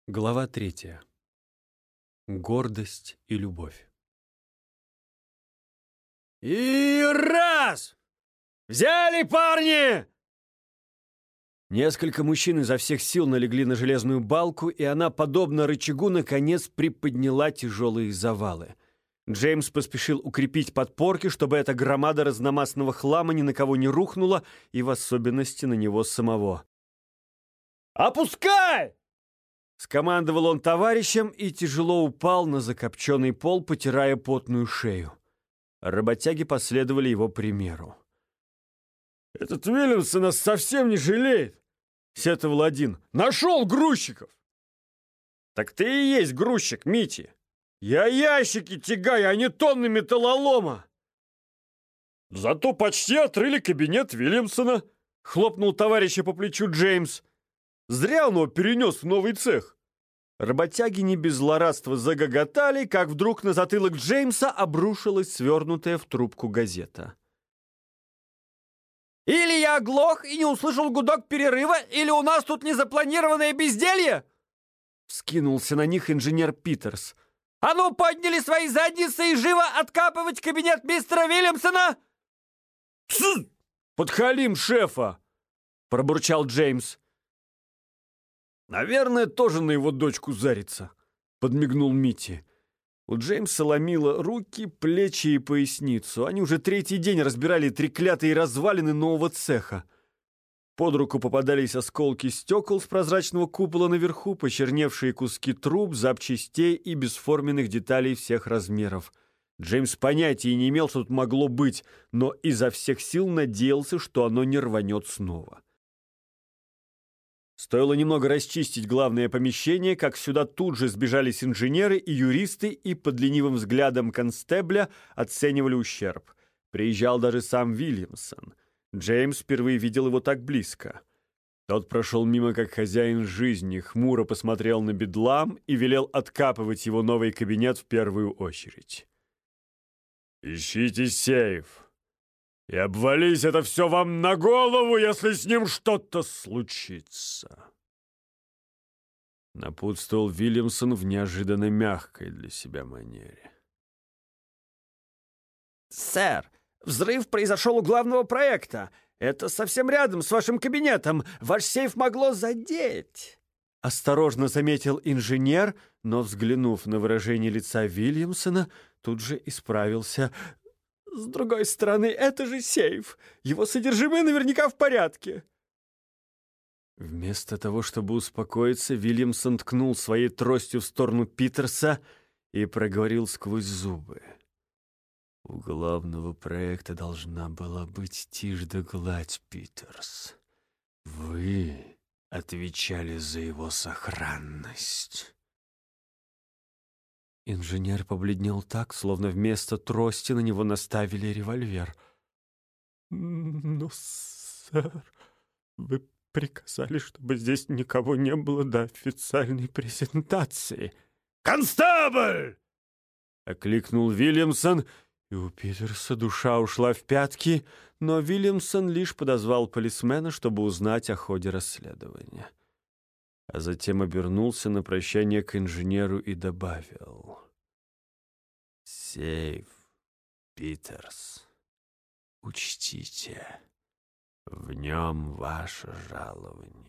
Глава 3. Гордость и любовь. И раз! Взяли, парни! Несколько мужчин изо всех сил налегли на железную балку, и она, подобно рычагу, наконец приподняла тяжелые завалы. Джеймс поспешил укрепить подпорки, чтобы эта громада разномастного хлама ни на кого не рухнула, и в особенности на него самого. «Опускай!» Скомандовал он товарищам и тяжело упал на закопченный пол, потирая потную шею. Работяги последовали его примеру. «Этот Вильямсон нас совсем не жалеет!» — сетовал один. «Нашел грузчиков!» «Так ты и есть грузчик, Мити! Я ящики тягаю, а не тонны металлолома!» «Зато почти отрыли кабинет Вильямсона!» — хлопнул товарища по плечу Джеймс. «Зря он его перенес в новый цех!» Работяги не без злорадства загоготали, как вдруг на затылок Джеймса обрушилась свернутая в трубку газета. Или я оглох и не услышал гудок перерыва, или у нас тут незапланированное безделье!» Вскинулся на них инженер Питерс. «А ну, подняли свои задницы и живо откапывать кабинет мистера Вильямсона!» «Тсс! Подхалим шефа!» — пробурчал Джеймс. «Наверное, тоже на его дочку зарится», — подмигнул Митти. У Джеймса ломило руки, плечи и поясницу. Они уже третий день разбирали треклятые развалины нового цеха. Под руку попадались осколки стекол с прозрачного купола наверху, почерневшие куски труб, запчастей и бесформенных деталей всех размеров. Джеймс понятия не имел, что тут могло быть, но изо всех сил надеялся, что оно не рванет снова. Стоило немного расчистить главное помещение, как сюда тут же сбежались инженеры и юристы и под ленивым взглядом констебля оценивали ущерб. Приезжал даже сам Вильямсон. Джеймс впервые видел его так близко. Тот прошел мимо как хозяин жизни, хмуро посмотрел на бедлам и велел откапывать его новый кабинет в первую очередь. «Ищите сейф, и обвались это все вам на голову, если с ним что-то случится!» Напутствовал Вильямсон в неожиданно мягкой для себя манере. «Сэр, взрыв произошел у главного проекта. Это совсем рядом с вашим кабинетом. Ваш сейф могло задеть!» Осторожно заметил инженер, но, взглянув на выражение лица Вильямсона, тут же исправился. «С другой стороны, это же сейф. Его содержимое наверняка в порядке». Вместо того, чтобы успокоиться, Вильямсон ткнул своей тростью в сторону Питерса и проговорил сквозь зубы. «У главного проекта должна была быть тишь да гладь, Питерс. Вы отвечали за его сохранность». Инженер побледнел так, словно вместо трости на него наставили револьвер. «Ну, сэр, вы приказали, чтобы здесь никого не было до официальной презентации». «Констабль!» — окликнул Вильямсон, и у Питерса душа ушла в пятки, но Вильямсон лишь подозвал полисмена, чтобы узнать о ходе расследования. А затем обернулся на прощание к инженеру и добавил: «Сейф, Питерс, учтите, в нем ваше жалование».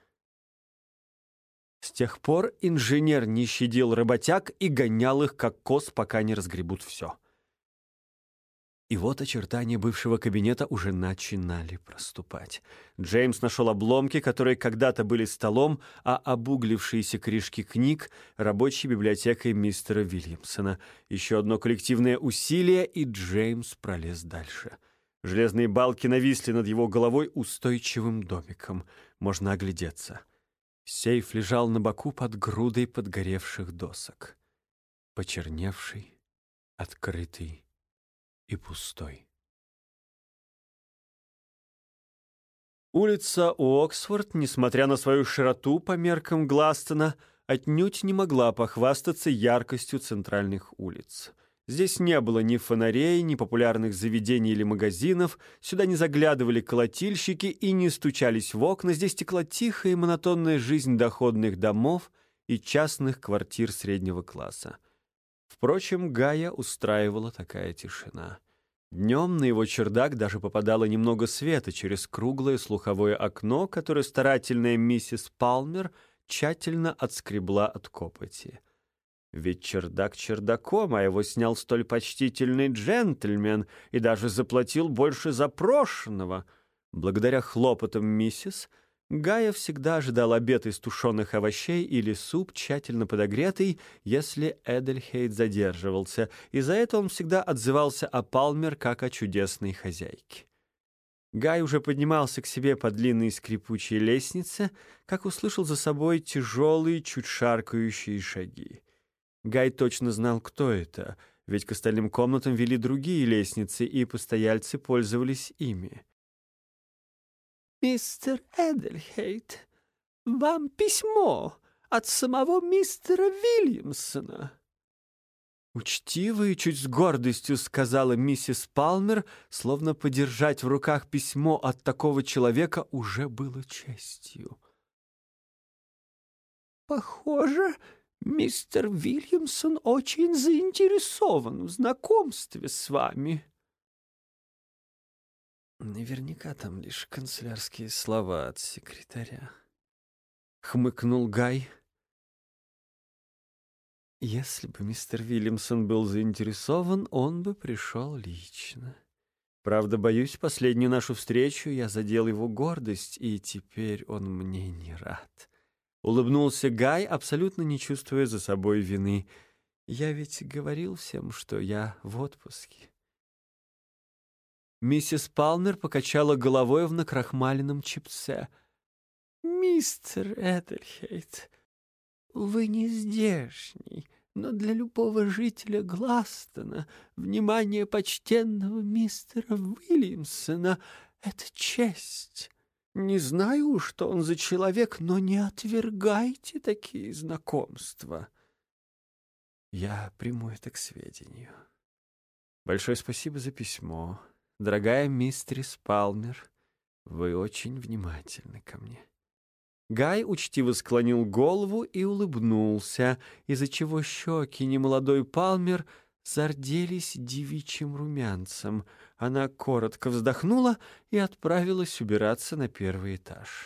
С тех пор инженер не щадил работяг и гонял их, как коз, пока не разгребут все. И вот очертания бывшего кабинета уже начинали проступать. Джеймс нашел обломки, которые когда-то были столом, а обуглившиеся корешки книг — рабочей библиотекой мистера Вильямсона. Еще одно коллективное усилие, и Джеймс пролез дальше. Железные балки нависли над его головой устойчивым домиком. Можно оглядеться. Сейф лежал на боку под грудой подгоревших досок. Почерневший, открытый и пустой. Улица Оксфорд, несмотря на свою широту по меркам Гластона, отнюдь не могла похвастаться яркостью центральных улиц. Здесь не было ни фонарей, ни популярных заведений или магазинов, сюда не заглядывали колотильщики и не стучались в окна, здесь текла тихая и монотонная жизнь доходных домов и частных квартир среднего класса. Впрочем, Гая устраивала такая тишина. Днем на его чердак даже попадало немного света через круглое слуховое окно, которое старательная миссис Палмер тщательно отскребла от копоти. Ведь чердак чердаком, а его снял столь почтительный джентльмен и даже заплатил больше запрошенного. Благодаря хлопотам миссис, Гая всегда ожидал обед из тушеных овощей или суп, тщательно подогретый, если Эдельхейт задерживался, и за это он всегда отзывался о Палмер как о чудесной хозяйке. Гай уже поднимался к себе по длинной скрипучей лестнице, как услышал за собой тяжелые, чуть шаркающие шаги. Гай точно знал, кто это, ведь к остальным комнатам вели другие лестницы, и постояльцы пользовались ими. «Мистер Эдельхейт, вам письмо от самого мистера Вильямсона». Учтиво и чуть с гордостью сказала миссис Палмер, словно подержать в руках письмо от такого человека уже было честью. «Похоже, мистер Вильямсон очень заинтересован в знакомстве с вами». Наверняка там лишь канцелярские слова от секретаря. Хмыкнул Гай. Если бы мистер Вильямсон был заинтересован, он бы пришел лично. Правда, боюсь, последнюю нашу встречу я задел его гордость, и теперь он мне не рад. Улыбнулся Гай, абсолютно не чувствуя за собой вины. Я ведь говорил всем, что я в отпуске. Миссис Палмер покачала головой в накрахмаленном чепце. «Мистер Эдельхейт, вы не здешний, но для любого жителя Гластона внимание почтенного мистера Уильямсона — это честь. Не знаю, что он за человек, но не отвергайте такие знакомства». Я приму это к сведению. Большое спасибо за письмо. Дорогая мистерис Палмер, вы очень внимательны ко мне. Гай учтиво склонил голову и улыбнулся, из-за чего щеки немолодой Палмер зарделись девичьим румянцем. Она коротко вздохнула и отправилась убираться на первый этаж.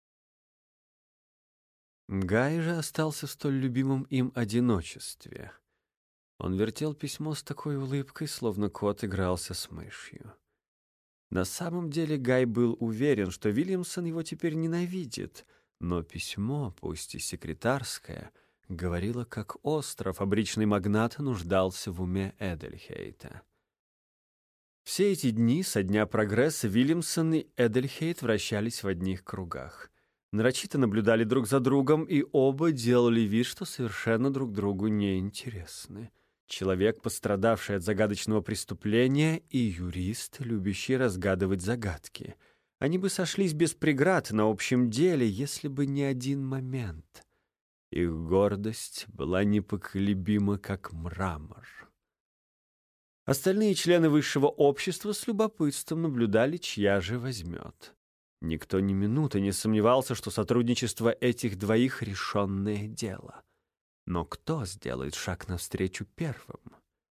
Гай же остался в столь любимом им одиночестве. Он вертел письмо с такой улыбкой, словно кот игрался с мышью. На самом деле Гай был уверен, что Вильямсон его теперь ненавидит, но письмо, пусть и секретарское, говорило, как остро фабричный магнат нуждался в уме Эдельхейта. Все эти дни, со дня прогресса, Вильямсон и Эдельхейт вращались в одних кругах. Нарочито наблюдали друг за другом, и оба делали вид, что совершенно друг другу неинтересны. Человек, пострадавший от загадочного преступления, и юрист, любящий разгадывать загадки. Они бы сошлись без преград на общем деле, если бы не один момент. Их гордость была непоколебима, как мрамор. Остальные члены высшего общества с любопытством наблюдали, чья же возьмет. Никто ни минуты не сомневался, что сотрудничество этих двоих — решенное дело. Но кто сделает шаг навстречу первым?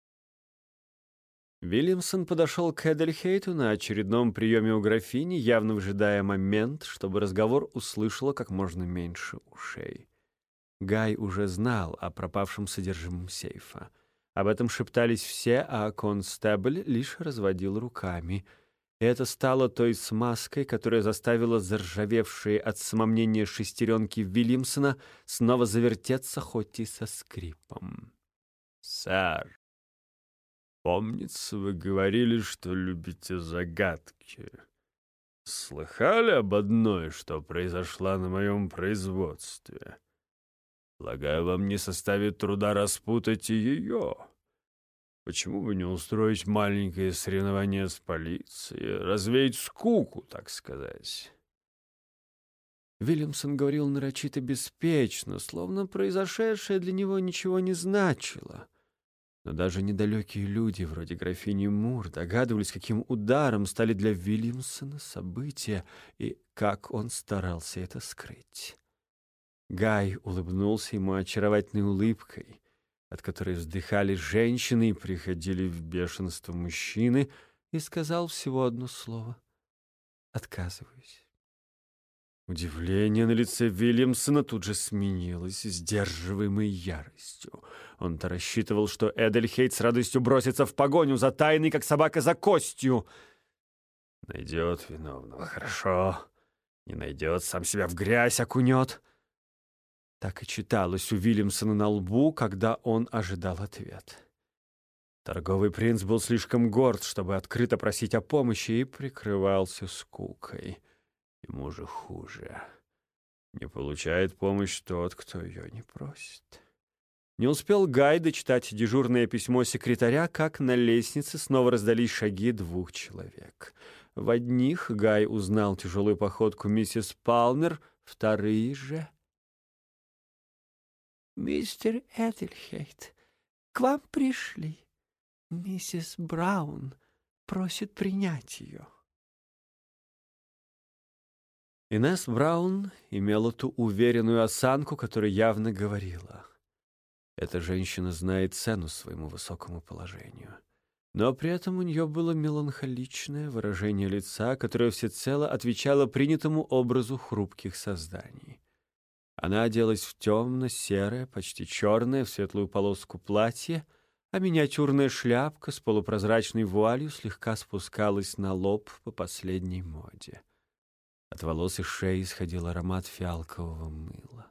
Вильямсон подошел к Эдельхейту на очередном приеме у графини, явно выжидая момент, чтобы разговор услышало как можно меньше ушей. Гай уже знал о пропавшем содержимом сейфа. Об этом шептались все, а констебль лишь разводил руками. И это стало той смазкой, которая заставила заржавевшие от самомнения шестеренки Вильямсона снова завертеться, хоть и со скрипом. «Сэр, помнится, вы говорили, что любите загадки. Слыхали об одной, что произошла на моем производстве? Полагаю, вам не составит труда распутать и ее. Почему бы не устроить маленькое соревнование с полицией, развеять скуку, так сказать?» Вильямсон говорил нарочито беспечно, словно произошедшее для него ничего не значило. Но даже недалекие люди, вроде графини Мур, догадывались, каким ударом стали для Вильямсона события и как он старался это скрыть. Гай улыбнулся ему очаровательной улыбкой, от которой вздыхали женщины и приходили в бешенство мужчины, и сказал всего одно слово: «Отказываюсь». Удивление на лице Вильямсона тут же сменилось сдерживаемой яростью. Он-то рассчитывал, что Эдельхейт с радостью бросится в погоню за тайной, как собака за костью. Найдет виновного, хорошо. Не найдет, сам себя в грязь окунет. Так и читалось у Вильямсона на лбу, когда он ожидал ответ. Торговый принц был слишком горд, чтобы открыто просить о помощи, и прикрывался скукой. Ему же хуже. Не получает помощь тот, кто ее не просит. Не успел Гай дочитать дежурное письмо секретаря, как на лестнице снова раздались шаги 2 человек. В одних Гай узнал тяжелую походку миссис Палмер, вторые же... «Мистер Эдельхейт, к вам пришли. Миссис Браун просит принять ее». Инесс Браун имела ту уверенную осанку, которая явно говорила: эта женщина знает цену своему высокому положению. Но при этом у нее было меланхоличное выражение лица, которое всецело отвечало принятому образу хрупких созданий. Она оделась в темно-серое, почти черное, в светлую полоску платье, а миниатюрная шляпка с полупрозрачной вуалью слегка спускалась на лоб по последней моде. От волос и шеи исходил аромат фиалкового мыла.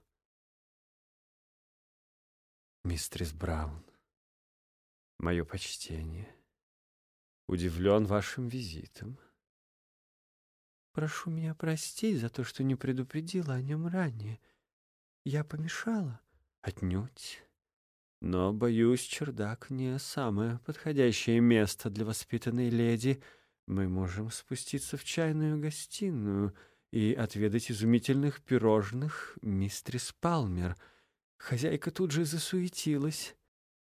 «Мистерис Браун, мое почтение. Удивлен вашим визитом. Прошу меня простить за то, что не предупредила о нем ранее. Я помешала?» «Отнюдь. Но, боюсь, чердак не самое подходящее место для воспитанной леди. Мы можем спуститься в чайную гостиную и отведать изумительных пирожных мистерис Палмер». Хозяйка тут же засуетилась.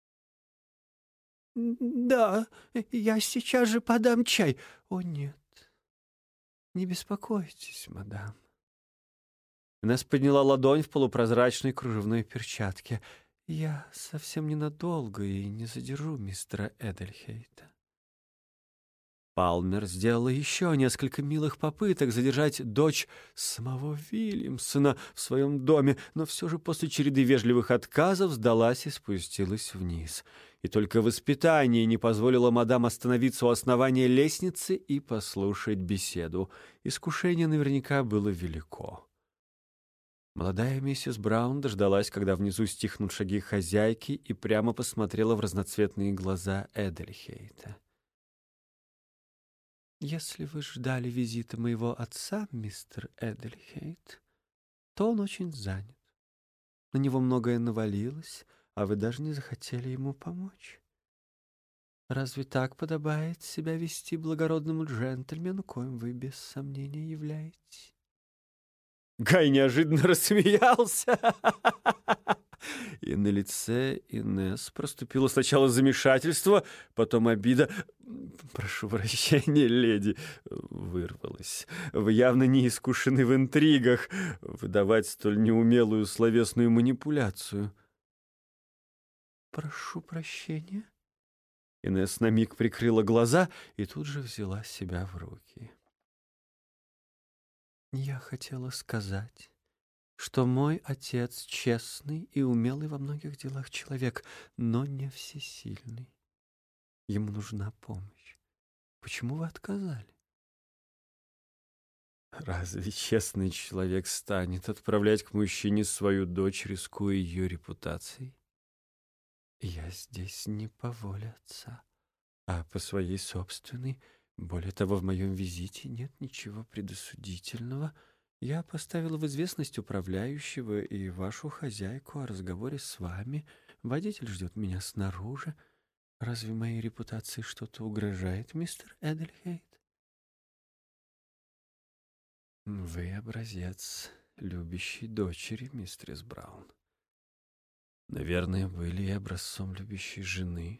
«Да, я сейчас же подам чай». «О, нет, не беспокойтесь, мадам». Инесс подняла ладонь в полупрозрачной кружевной перчатке. «Я совсем ненадолго и не задержу мистера Эдельхейта». Палмер сделала еще несколько милых попыток задержать дочь самого Вильямсона в своем доме, но все же после череды вежливых отказов сдалась и спустилась вниз. И только воспитание не позволило мадам остановиться у основания лестницы и послушать беседу. Искушение наверняка было велико. Молодая миссис Браун дождалась, когда внизу стихнут шаги хозяйки, и прямо посмотрела в разноцветные глаза Эдельхейта. «Если вы ждали визита моего отца, мистер Эдельхейт, то он очень занят. На него многое навалилось, а вы даже не захотели ему помочь. Разве так подобает себя вести благородному джентльмену, коим вы без сомнения являетесь?» Гай неожиданно рассмеялся, и на лице Инесс проступило сначала замешательство, потом обида. «Прошу прощения, леди», — вырвалось. «Вы явно не искушены в интригах выдавать столь неумелую словесную манипуляцию». «Прошу прощения». Инесс на миг прикрыла глаза и тут же взяла себя в руки. «Я хотела сказать, что мой отец честный и умелый во многих делах человек, но не всесильный. Ему нужна помощь. Почему вы отказали?» «Разве честный человек станет отправлять к мужчине свою дочь, рискуя ее репутацией? Я здесь не по воле отца, а по своей собственной. Более того, в моем визите нет ничего предосудительного. Я поставила в известность управляющего и вашу хозяйку о разговоре с вами. Водитель ждет меня снаружи. Разве моей репутации что-то угрожает, мистер Эдельхейт?» «Вы образец любящей дочери, мистерис Браун. Наверное, были и образцом любящей жены».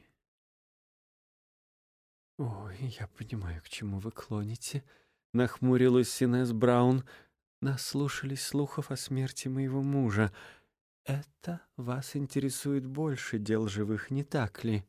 «Ой, я понимаю, к чему вы клоните», — нахмурилась Инесс Браун. наслушались слухов о смерти моего мужа. Это вас интересует больше дел живых, не так ли?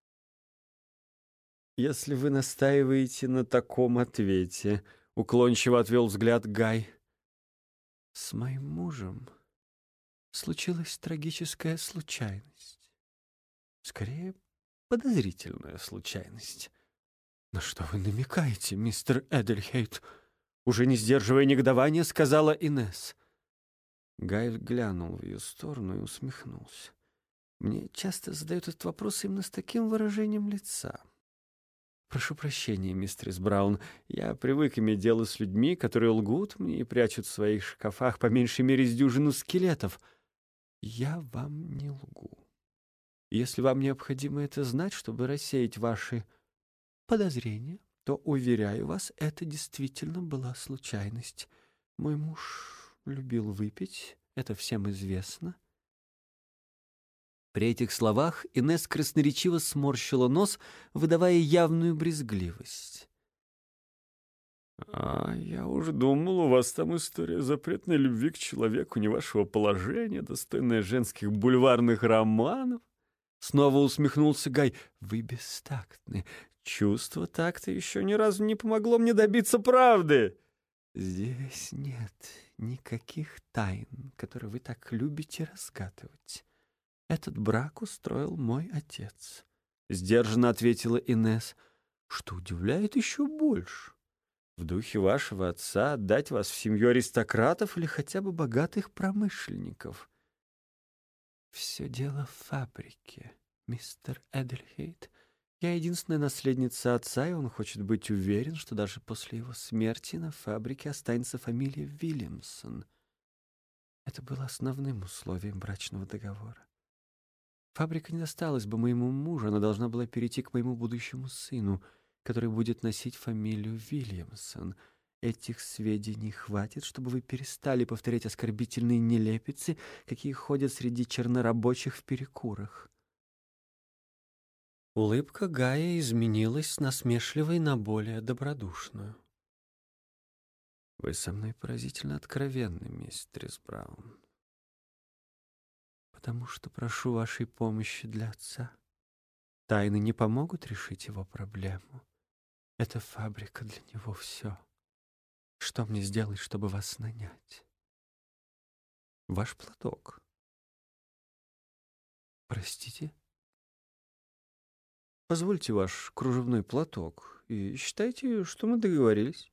Если вы настаиваете на таком ответе, уклончиво отвел взгляд Гай. С моим мужем случилась трагическая случайность. Скорее, подозрительная случайность. На что вы намекаете, мистер Эдельхейт? Уже не сдерживая негодования, сказала Инесс. Гай глянул в ее сторону и усмехнулся. Мне часто задают этот вопрос именно с таким выражением лица. Прошу прощения, мистерис Браун. Я привык иметь дело с людьми, которые лгут мне и прячут в своих шкафах по меньшей мере с дюжину скелетов. Я вам не лгу. Если вам необходимо это знать, чтобы рассеять ваши подозрения, то, уверяю вас, это действительно была случайность. Мой муж любил выпить, это всем известно. При этих словах Инесс красноречиво сморщила нос, выдавая явную брезгливость. Я уже думал, у вас там история запретной любви к человеку не вашего положения, достойная женских бульварных романов. Снова усмехнулся Гай. Вы бестактны. Чувство такта еще ни разу не помогло мне добиться правды. Здесь нет никаких тайн, которые вы так любите разгадывать. Этот брак устроил мой отец. Сдержанно ответила Инесс, что удивляет еще больше. В духе вашего отца отдать вас в семью аристократов или хотя бы богатых промышленников. Все дело в фабрике, мистер Эдельхейт. Я единственная наследница отца, и он хочет быть уверен, что даже после его смерти на фабрике останется фамилия Вильямсон. Это было основным условием брачного договора. Фабрика не досталась бы моему мужу, она должна была перейти к моему будущему сыну, который будет носить фамилию Вильямсон. Этих сведений хватит, чтобы вы перестали повторять оскорбительные нелепицы, какие ходят среди чернорабочих в перекурах. Улыбка Гая изменилась с насмешливой на более добродушную. «Вы со мной поразительно откровенны, мистерис Браун. Потому что прошу вашей помощи для отца. Тайны не помогут решить его проблему. Эта фабрика для него все. Что мне сделать, чтобы вас нанять? Ваш платок. Простите?» Позвольте ваш кружевной платок и считайте, что мы договорились.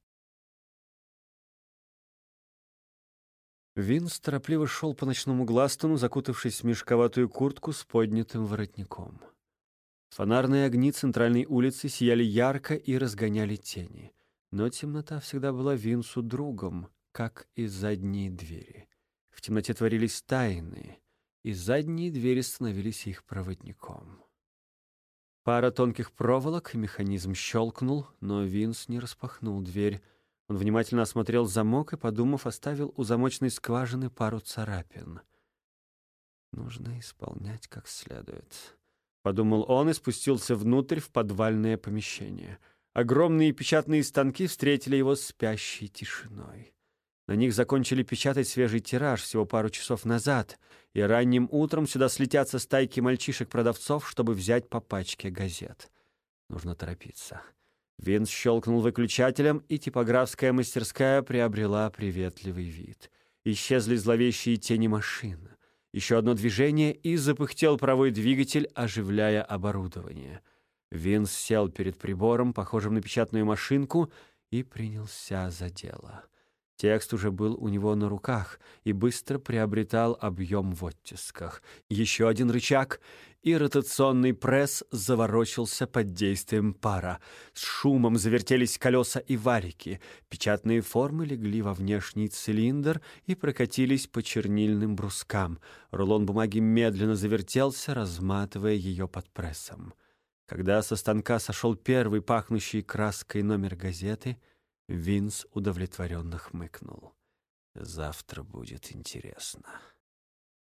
Винс торопливо шел по ночному Гластону, закутавшись в мешковатую куртку с поднятым воротником. Фонарные огни центральной улицы сияли ярко и разгоняли тени. Но темнота всегда была Винсу другом, как и задние двери. В темноте творились тайны, и задние двери становились их проводником. Пара тонких проволок, и механизм щелкнул, но Винс не распахнул дверь. Он внимательно осмотрел замок и, подумав, оставил у замочной скважины пару царапин. «Нужно исполнять как следует», — подумал он и спустился внутрь в подвальное помещение. Огромные печатные станки встретили его спящей тишиной. На них закончили печатать свежий тираж всего пару часов назад, и ранним утром сюда слетятся стайки мальчишек-продавцов, чтобы взять по пачке газет. Нужно торопиться. Винс щелкнул выключателем, и типографская мастерская приобрела приветливый вид. Исчезли зловещие тени машин. Еще одно движение, и запыхтел паровой двигатель, оживляя оборудование. Винс сел перед прибором, похожим на печатную машинку, и принялся за дело. Текст уже был у него на руках и быстро приобретал объем в оттисках. Еще один рычаг, и ротационный пресс заворочился под действием пара. С шумом завертелись колеса и валики. Печатные формы легли во внешний цилиндр и прокатились по чернильным брускам. Рулон бумаги медленно завертелся, разматывая ее под прессом. Когда со станка сошел первый пахнущий краской номер газеты, Винс удовлетворенно хмыкнул. «Завтра будет интересно».